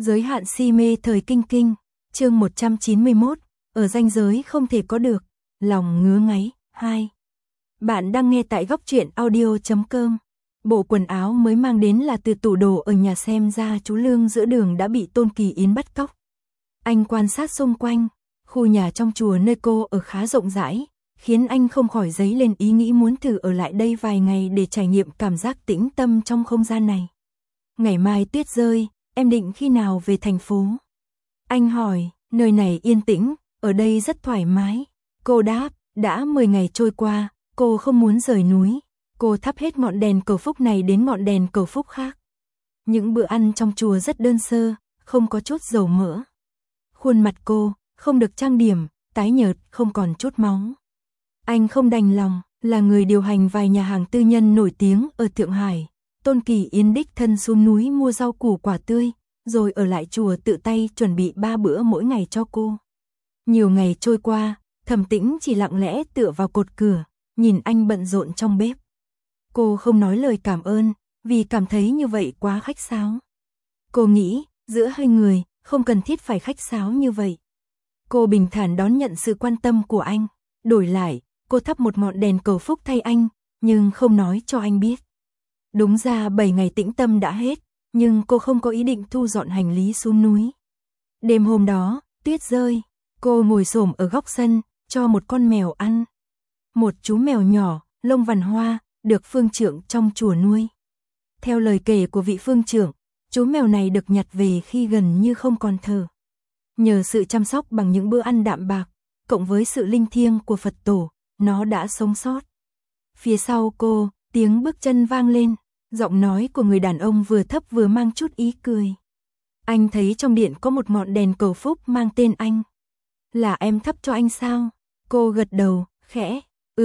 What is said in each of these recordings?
Giới hạn si mê thời kinh kinh, chương 191, ở ranh giới không thể có được, lòng ngứa ngáy, 2. Bạn đang nghe tại góc truyện audio.com. Bộ quần áo mới mang đến là từ tủ đồ ở nhà, xem ra chú Lương giữa đường đã bị Tôn Kỳ Yến bắt cóc. Anh quan sát xung quanh, khu nhà trong chùa nơi cô ở khá rộng rãi, khiến anh không khỏi dấy lên ý nghĩ muốn thử ở lại đây vài ngày để trải nghiệm cảm giác tĩnh tâm trong không gian này. Ngày mai tuyết rơi, em định khi nào về thành phố? Anh hỏi, nơi này yên tĩnh, ở đây rất thoải mái. Cô đáp, đã 10 ngày trôi qua, cô không muốn rời núi. Cô thắp hết ngọn đèn cầu phúc này đến ngọn đèn cầu phúc khác. Những bữa ăn trong chùa rất đơn sơ, không có chút dầu mỡ. Khuôn mặt cô, không được trang điểm, tái nhợt, không còn chút máu. Anh không đành lòng, là người điều hành vài nhà hàng tư nhân nổi tiếng ở Thượng Hải. Tôn Kỳ Yến đích thân xuống núi mua rau củ quả tươi, rồi ở lại chùa tự tay chuẩn bị 3 bữa mỗi ngày cho cô. Nhiều ngày trôi qua, Thẩm Tĩnh chỉ lặng lẽ tựa vào cột cửa, nhìn anh bận rộn trong bếp. Cô không nói lời cảm ơn, vì cảm thấy như vậy quá khách sáo. Cô nghĩ, giữa hai người, không cần thiết phải khách sáo như vậy. Cô bình thản đón nhận sự quan tâm của anh. Đổi lại, cô thắp một ngọn đèn cầu phúc thay anh, nhưng không nói cho anh biết. Đúng ra 7 ngày tĩnh tâm đã hết, nhưng cô không có ý định thu dọn hành lý xuống núi. Đêm hôm đó, tuyết rơi, cô ngồi xổm ở góc sân, cho một con mèo ăn. Một chú mèo nhỏ, lông vằn hoa, được phương trưởng trong chùa nuôi. Theo lời kể của vị phương trưởng, chú mèo này được nhặt về khi gần như không còn thở. Nhờ sự chăm sóc bằng những bữa ăn đạm bạc, cộng với sự linh thiêng của Phật tổ, nó đã sống sót. Phía sau cô, tiếng bước chân vang lên, giọng nói của người đàn ông vừa thấp vừa mang chút ý cười. Anh thấy trong điện có một ngọn đèn cầu phúc mang tên anh. Là em thắp cho anh sao? Cô gật đầu, khẽ,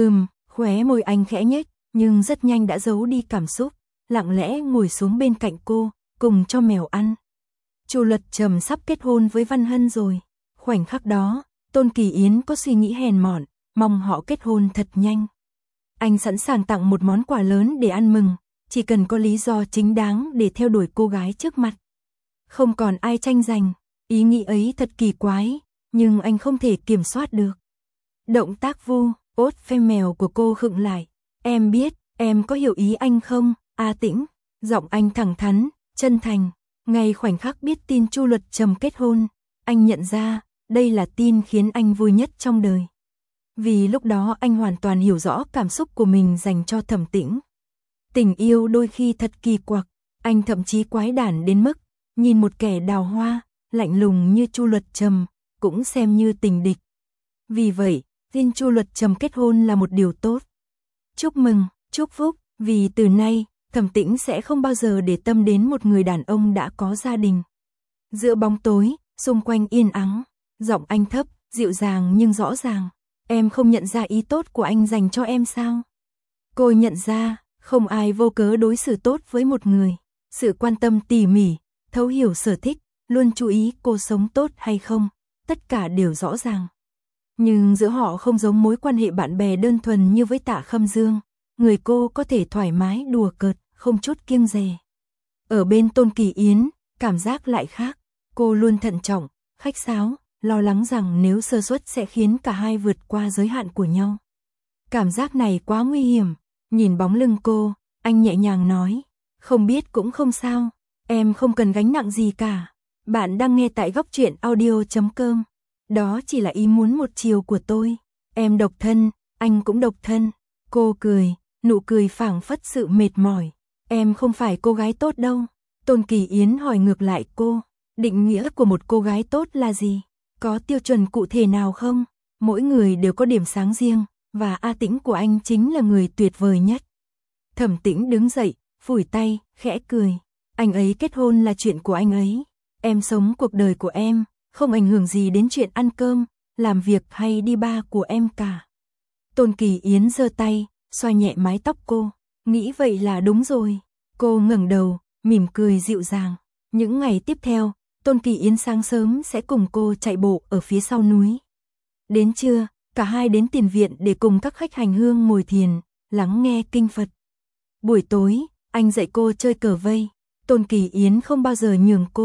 khóe môi anh khẽ nhếch, nhưng rất nhanh đã giấu đi cảm xúc, lặng lẽ ngồi xuống bên cạnh cô, cùng cho mèo ăn. Chu Luật Trầm sắp kết hôn với Văn Hân rồi. Khoảnh khắc đó, Tôn Kỳ Yến có suy nghĩ hèn mọn, mong họ kết hôn thật nhanh. Anh sẵn sàng tặng một món quà lớn để ăn mừng, chỉ cần có lý do chính đáng để theo đuổi cô gái trước mặt. Không còn ai tranh giành, ý nghĩ ấy thật kỳ quái, nhưng anh không thể kiểm soát được. Động tác vu, ốt phê mèo của cô khựng lại. Em biết, em có hiểu ý anh không, A Tĩnh? Giọng anh thẳng thắn, chân thành. Ngay khoảnh khắc biết tin Chu Luật Trầm kết hôn, anh nhận ra, đây là tin khiến anh vui nhất trong đời. Vì lúc đó anh hoàn toàn hiểu rõ cảm xúc của mình dành cho Thẩm Tĩnh. Tình yêu đôi khi thật kỳ quặc, anh thậm chí quái đản đến mức, nhìn một kẻ đào hoa, lạnh lùng như Chu Luật Trầm, cũng xem như tình địch. Vì vậy, tin Chu Luật Trầm kết hôn là một điều tốt. Chúc mừng, chúc phúc, vì từ nay, Thẩm Tĩnh sẽ không bao giờ để tâm đến một người đàn ông đã có gia đình. Giữa bóng tối, xung quanh yên ắng, giọng anh thấp, dịu dàng nhưng rõ ràng. Em không nhận ra ý tốt của anh dành cho em sao? Cô nhận ra, không ai vô cớ đối xử tốt với một người. Sự quan tâm tỉ mỉ, thấu hiểu sở thích, luôn chú ý cô sống tốt hay không, tất cả đều rõ ràng. Nhưng giữa họ không giống mối quan hệ bạn bè đơn thuần như với Tạ Khâm Dương. Người cô có thể thoải mái đùa cợt, không chút kiêng dè. Ở bên Tôn Kỳ Yến, cảm giác lại khác. Cô luôn thận trọng, khách sáo, lo lắng rằng nếu sơ suất sẽ khiến cả hai vượt qua giới hạn của nhau. Cảm giác này quá nguy hiểm. Nhìn bóng lưng cô, anh nhẹ nhàng nói, không biết cũng không sao, em không cần gánh nặng gì cả. Bạn đang nghe tại góc truyện audio.com. Đó chỉ là ý muốn một chiều của tôi. Em độc thân, anh cũng độc thân. Cô cười, nụ cười phảng phất sự mệt mỏi. Em không phải cô gái tốt đâu. Tôn Kỳ Yến hỏi ngược lại cô, định nghĩa của một cô gái tốt là gì? Có tiêu chuẩn cụ thể nào không? Mỗi người đều có điểm sáng riêng, và A Tĩnh của anh chính là người tuyệt vời nhất. Thẩm Tĩnh đứng dậy, phủi tay, khẽ cười. Anh ấy kết hôn là chuyện của anh ấy. Em sống cuộc đời của em, không ảnh hưởng gì đến chuyện ăn cơm, làm việc hay đi bar của em cả. Tôn Kỳ Yến giơ tay, xoa nhẹ mái tóc cô. Nghĩ vậy là đúng rồi. Cô ngẩng đầu, mỉm cười dịu dàng. Những ngày tiếp theo, Tôn Kỳ Yến sáng sớm sẽ cùng cô chạy bộ ở phía sau núi. Đến trưa, cả hai đến tiền viện để cùng các khách hành hương ngồi thiền, lắng nghe kinh Phật. Buổi tối, anh dạy cô chơi cờ vây. Tôn Kỳ Yến không bao giờ nhường cô,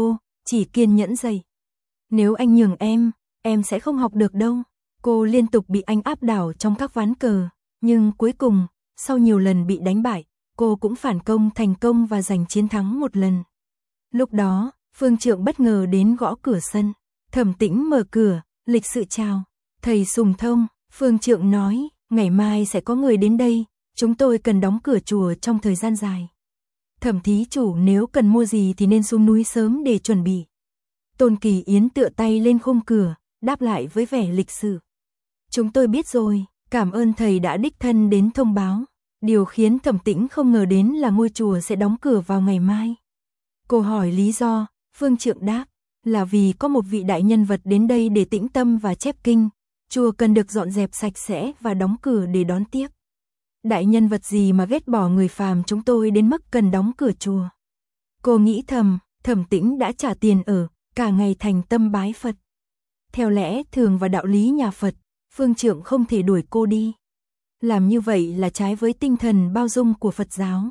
chỉ kiên nhẫn dày. Nếu anh nhường em sẽ không học được đâu. Cô liên tục bị anh áp đảo trong các ván cờ, nhưng cuối cùng, sau nhiều lần bị đánh bại, cô cũng phản công thành công và giành chiến thắng một lần. Lúc đó, Phương Trượng bất ngờ đến gõ cửa sân. Thẩm Tĩnh mở cửa, lịch sự chào. Thầy Sùng Thông, Phương Trượng nói, ngày mai sẽ có người đến đây, chúng tôi cần đóng cửa chùa trong thời gian dài. Thẩm thí chủ nếu cần mua gì thì nên xuống núi sớm để chuẩn bị. Tôn Kỳ Yến tựa tay lên khung cửa, đáp lại với vẻ lịch sự. Chúng tôi biết rồi, cảm ơn thầy đã đích thân đến thông báo. Điều khiến Thẩm Tĩnh không ngờ đến là ngôi chùa sẽ đóng cửa vào ngày mai. Cô hỏi lý do, Phương Trượng đáp, là vì có một vị đại nhân vật đến đây để tĩnh tâm và chép kinh, chùa cần được dọn dẹp sạch sẽ và đóng cửa để đón tiếp. Đại nhân vật gì mà ghét bỏ người phàm chúng tôi đến mức cần đóng cửa chùa. Cô nghĩ thầm, Thẩm Tĩnh đã trả tiền ở, cả ngày thành tâm bái Phật. Theo lẽ thường và đạo lý nhà Phật, Phương Trượng không thể đuổi cô đi. Làm như vậy là trái với tinh thần bao dung của Phật giáo.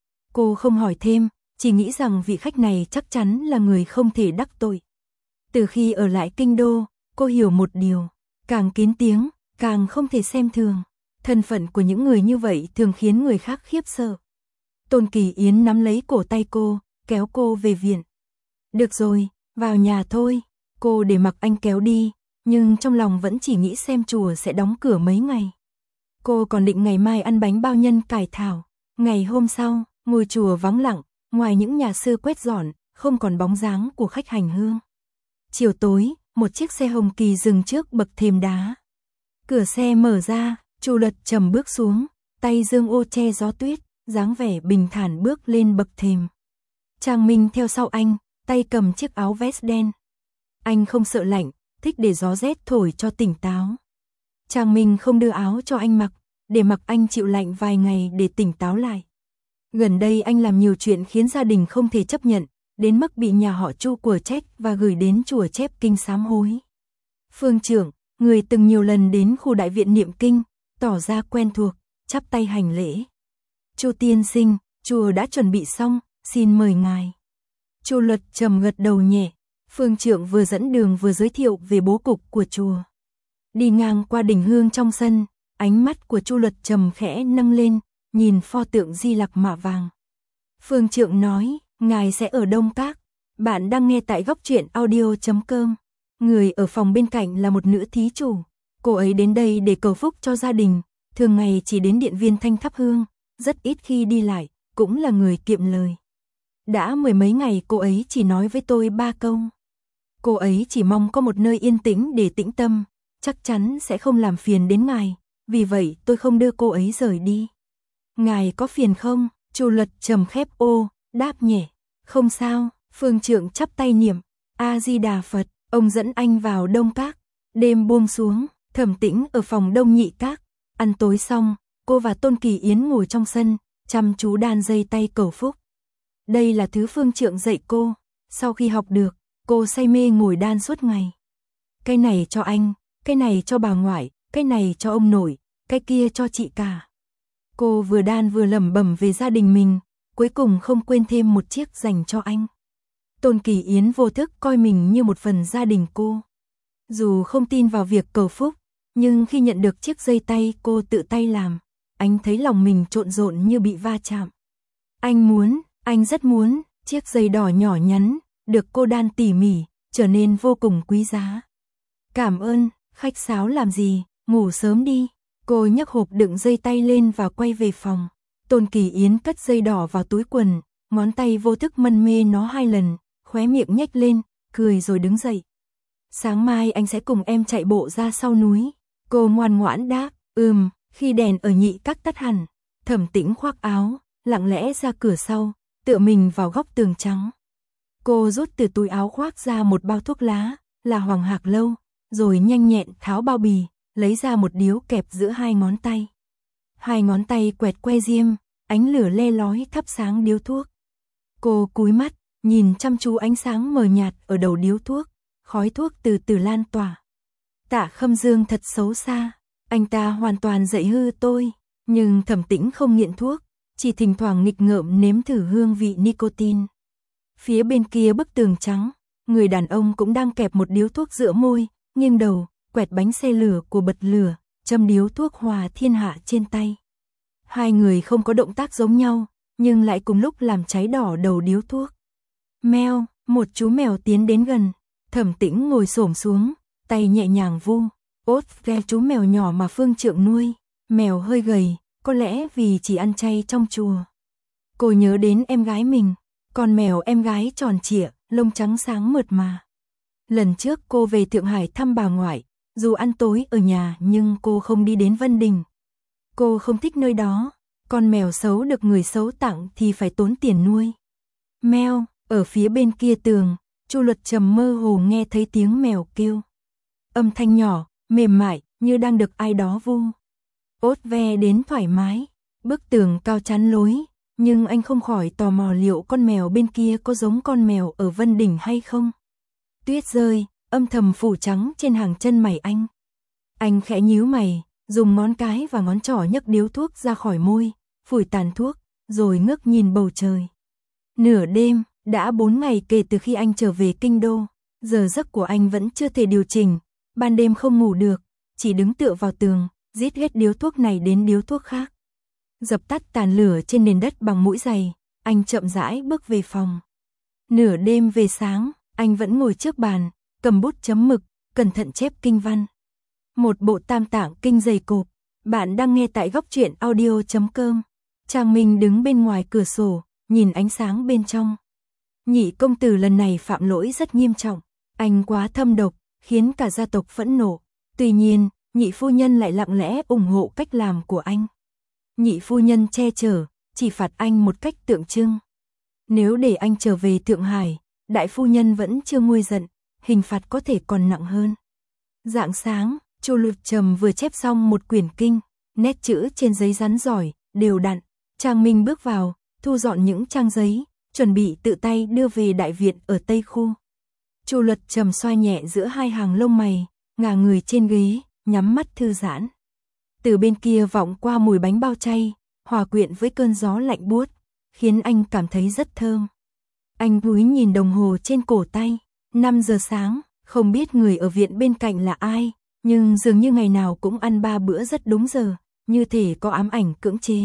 Cô không hỏi thêm, chỉ nghĩ rằng vị khách này chắc chắn là người không thể đắc tội. Từ khi ở lại kinh đô, cô hiểu một điều, càng kín tiếng, càng không thể xem thường. Thân phận của những người như vậy thường khiến người khác khiếp sợ. Tôn Kỳ Yến nắm lấy cổ tay cô, kéo cô về viện. Được rồi, vào nhà thôi. Cô để mặc anh kéo đi, nhưng trong lòng vẫn chỉ nghĩ xem chùa sẽ đóng cửa mấy ngày. Cô còn định ngày mai ăn bánh bao nhân cải thảo. Ngày hôm sau, ngôi chùa vắng lặng, ngoài những nhà sư quét dọn, không còn bóng dáng của khách hành hương. Chiều tối, một chiếc xe hồng kỳ dừng trước bậc thềm đá. Cửa xe mở ra, Chu Luật Trầm bước xuống, tay giương ô che gió tuyết, dáng vẻ bình thản bước lên bậc thềm. Trang Minh theo sau anh, tay cầm chiếc áo vest đen. Anh không sợ lạnh, thích để gió rét thổi cho tỉnh táo. Trang Minh không đưa áo cho anh mặc, để mặc anh chịu lạnh vài ngày để tỉnh táo lại. Gần đây anh làm nhiều chuyện khiến gia đình không thể chấp nhận, đến mức bị nhà họ Chu của trách và gửi đến chùa chép kinh sám hối. Phương Trượng, người từng nhiều lần đến khu đại viện niệm kinh, tỏ ra quen thuộc, chắp tay hành lễ. Chu tiên sinh, chùa đã chuẩn bị xong, xin mời ngài. Chu Luật Trầm gật đầu nhẹ. Phương Trượng vừa dẫn đường vừa giới thiệu về bố cục của chùa. Đi ngang qua đỉnh hương trong sân, ánh mắt của Chu Luật Trầm khẽ nâng lên, nhìn pho tượng Di Lặc mạ vàng. Phương Trượng nói, ngài sẽ ở Đông Các. Bạn đang nghe tại góc truyện audio.com. Người ở phòng bên cạnh là một nữ thí chủ. Cô ấy đến đây để cầu phúc cho gia đình, thường ngày chỉ đến điện viên thanh thắp hương, rất ít khi đi lại, cũng là người kiệm lời. Đã mười mấy ngày cô ấy chỉ nói với tôi 3 câu. Cô ấy chỉ mong có một nơi yên tĩnh để tĩnh tâm, chắc chắn sẽ không làm phiền đến ngài, vì vậy tôi không đưa cô ấy rời đi. Ngài có phiền không? Chu Luật Trầm khép ô, đáp nhẹ. Không sao. Phương Trượng chắp tay niệm A Di Đà Phật. Ông dẫn anh vào Đông Các. Đêm buông xuống, Thẩm Tĩnh ở phòng Đông Nhị Các. Ăn tối xong, cô và Tôn Kỳ Yến ngồi trong sân, chăm chú đan dây tay cầu phúc. Đây là thứ Phương Trượng dạy cô. Sau khi học được, cô say mê ngồi đan suốt ngày. Cái này cho anh, cái này cho bà ngoại, cái này cho ông nội, cái kia cho chị cả. Cô vừa đan vừa lẩm bẩm về gia đình mình, cuối cùng không quên thêm một chiếc dành cho anh. Tôn Kỳ Yến vô thức coi mình như một phần gia đình cô. Dù không tin vào việc cầu phúc, nhưng khi nhận được chiếc dây tay cô tự tay làm, anh thấy lòng mình trộn rộn như bị va chạm. Anh rất muốn, chiếc dây đỏ nhỏ nhắn, được cô đan tỉ mỉ, trở nên vô cùng quý giá. Cảm ơn, khách sáo làm gì, ngủ sớm đi. Cô nhấc hộp đựng dây tay lên và quay về phòng. Tôn Kỳ Yến cất dây đỏ vào túi quần, ngón tay vô thức mân mê nó 2 lần, khóe miệng nhếch lên, cười rồi đứng dậy. Sáng mai anh sẽ cùng em chạy bộ ra sau núi. Cô ngoan ngoãn đáp, khi đèn ở Nhị Các tắt hẳn, Thẩm Tĩnh khoác áo, lặng lẽ ra cửa sau, tựa mình vào góc tường trắng. Cô rút từ túi áo khoác ra một bao thuốc lá, là Hoàng Hạc Lâu, rồi nhanh nhẹn tháo bao bì, lấy ra một điếu kẹp giữa 2 ngón tay. 2 ngón tay quẹt que diêm, ánh lửa le lói thắp sáng điếu thuốc. Cô cúi mắt, nhìn chăm chú ánh sáng mờ nhạt ở đầu điếu thuốc, khói thuốc từ từ lan tỏa. Tạ Khâm Dương thật xấu xa, anh ta hoàn toàn dạy hư tôi, nhưng Thẩm Tĩnh không nghiện thuốc, chỉ thỉnh thoảng nghịch ngợm nếm thử hương vị nicotine. Phía bên kia bức tường trắng, Người đàn ông cũng đang kẹp một điếu thuốc giữa môi, nghiêng đầu, quẹt bánh xe lửa của bật lửa, châm điếu thuốc hòa thiên hạ trên tay. Hai người không có động tác giống nhau, nhưng lại cùng lúc làm cháy đỏ đầu điếu thuốc. Meo, một chú mèo tiến đến gần, Thẩm Tĩnh ngồi xổm xuống, tay nhẹ nhàng vu. Otve chú mèo nhỏ mà Phương Trượng nuôi, mèo hơi gầy, có lẽ vì chỉ ăn chay trong chùa. Cô nhớ đến em gái mình, con mèo em gái tròn trịa, lông trắng sáng mượt mà. Lần trước cô về Thượng Hải thăm bà ngoại, dù ăn tối ở nhà nhưng cô không đi đến Vân Đình. Cô không thích nơi đó, con mèo xấu được người xấu tặng thì phải tốn tiền nuôi. Meo, ở phía bên kia tường, Chu Luật Trầm mơ hồ nghe thấy tiếng mèo kêu. Âm thanh nhỏ, mềm mại, như đang được ai đó vu. Otve đến thoải mái, bức tường cao chắn lối, nhưng anh không khỏi tò mò liệu con mèo bên kia có giống con mèo ở Vân Đình hay không. Tuyết rơi, âm thầm phủ trắng trên hàng chân mày anh. Anh khẽ nhíu mày, dùng ngón cái và ngón trỏ nhấc điếu thuốc ra khỏi môi, phủi tàn thuốc, rồi ngước nhìn bầu trời. Nửa đêm, đã 4 ngày kể từ khi anh trở về kinh đô, giờ giấc của anh vẫn chưa thể điều chỉnh, ban đêm không ngủ được, chỉ đứng tựa vào tường, rít hết điếu thuốc này đến điếu thuốc khác. Dập tắt tàn lửa trên nền đất bằng mũi giày, anh chậm rãi bước về phòng. Nửa đêm về sáng, anh vẫn ngồi trước bàn, cầm bút chấm mực, cẩn thận chép kinh văn. Một bộ tam tạng kinh dày cộp. Bạn đang nghe tại góc truyện audio.com. Trang Minh đứng bên ngoài cửa sổ, nhìn ánh sáng bên trong. Nhị công tử lần này phạm lỗi rất nghiêm trọng. Anh quá thâm độc, khiến cả gia tộc phẫn nộ. Tuy nhiên, nhị phu nhân lại lặng lẽ ủng hộ cách làm của anh. Nhị phu nhân che chở, chỉ phạt anh một cách tượng trưng. Nếu để anh trở về Thượng Hải, đại phu nhân vẫn chưa nguôi giận, hình phạt có thể còn nặng hơn. Rạng sáng, Chu Luật Trầm vừa chép xong một quyển kinh, nét chữ trên giấy rắn giỏi, đều đặn. Trang Minh bước vào, thu dọn những trang giấy, chuẩn bị tự tay đưa về đại viện ở Tây Khu. Chu Luật Trầm xoa nhẹ giữa hai hàng lông mày, ngả người trên ghế, nhắm mắt thư giãn. Từ bên kia vọng qua mùi bánh bao chay, hòa quyện với cơn gió lạnh buốt, khiến anh cảm thấy rất thơm. Anh cúi nhìn đồng hồ trên cổ tay, 5 giờ sáng, không biết người ở viện bên cạnh là ai, nhưng dường như ngày nào cũng ăn 3 bữa rất đúng giờ, như thể có ám ảnh cưỡng chế.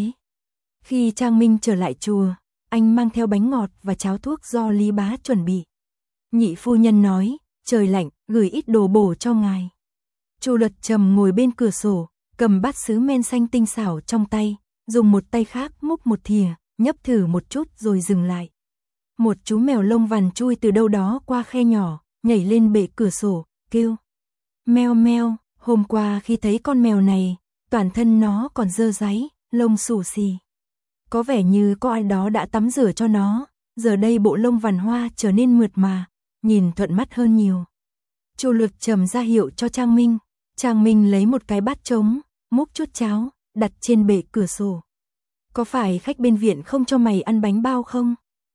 Khi Trang Minh trở lại chùa, anh mang theo bánh ngọt và cháo thuốc do Lý Bá chuẩn bị. Nhị phu nhân nói, trời lạnh, gửi ít đồ bổ cho ngài. Chu Luật Trầm ngồi bên cửa sổ, cầm bát sứ men xanh tinh xảo trong tay, dùng một tay khác múc một thìa, nhấp thử một chút rồi dừng lại. Một chú mèo lông vằn chui từ đâu đó qua khe nhỏ, nhảy lên bệ cửa sổ, kêu. Meo meo, hôm qua khi thấy con mèo này, toàn thân nó còn dơ dáy, lông xù xì. Có vẻ như có ai đó đã tắm rửa cho nó, giờ đây bộ lông vằn hoa trở nên mượt mà, nhìn thuận mắt hơn nhiều. Chu Luật Trầm ra hiệu cho Trang Minh. Trang Minh lấy một cái bát trống, múc chút cháo, đặt trên bệ cửa sổ. Có phải khách bên viện không cho mày ăn bánh bao không?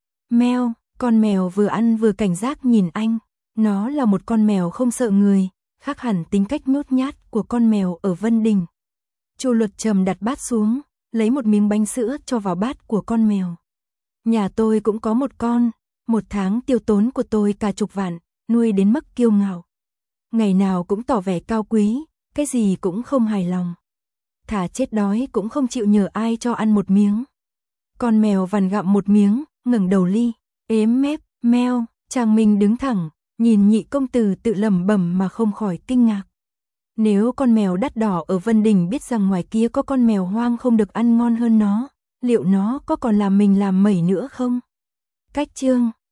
Meo, con mèo vừa ăn vừa cảnh giác nhìn anh. Nó là một con mèo không sợ người, khác hẳn tính cách nhút nhát của con mèo ở Vân Đình. Chu Luật Trầm đặt bát xuống, lấy một miếng bánh sữa cho vào bát của con mèo. Nhà tôi cũng có một con, 1 tháng tiêu tốn của tôi cả chục vạn, nuôi đến mức kiêu ngạo. Ngày nào cũng tỏ vẻ cao quý, cái gì cũng không hài lòng. Thà chết đói cũng không chịu nhờ ai cho ăn một miếng. Con mèo vằn gặm một miếng, ngẩng đầu li, ếm mép, meo. Trang Minh đứng thẳng, nhìn nhị công tử tự lẩm bẩm mà không khỏi kinh ngạc. Nếu con mèo đắt đỏ ở Vân Đình biết rằng ngoài kia có con mèo hoang không được ăn ngon hơn nó, liệu nó có còn làm mình làm mẩy nữa không? Cách chương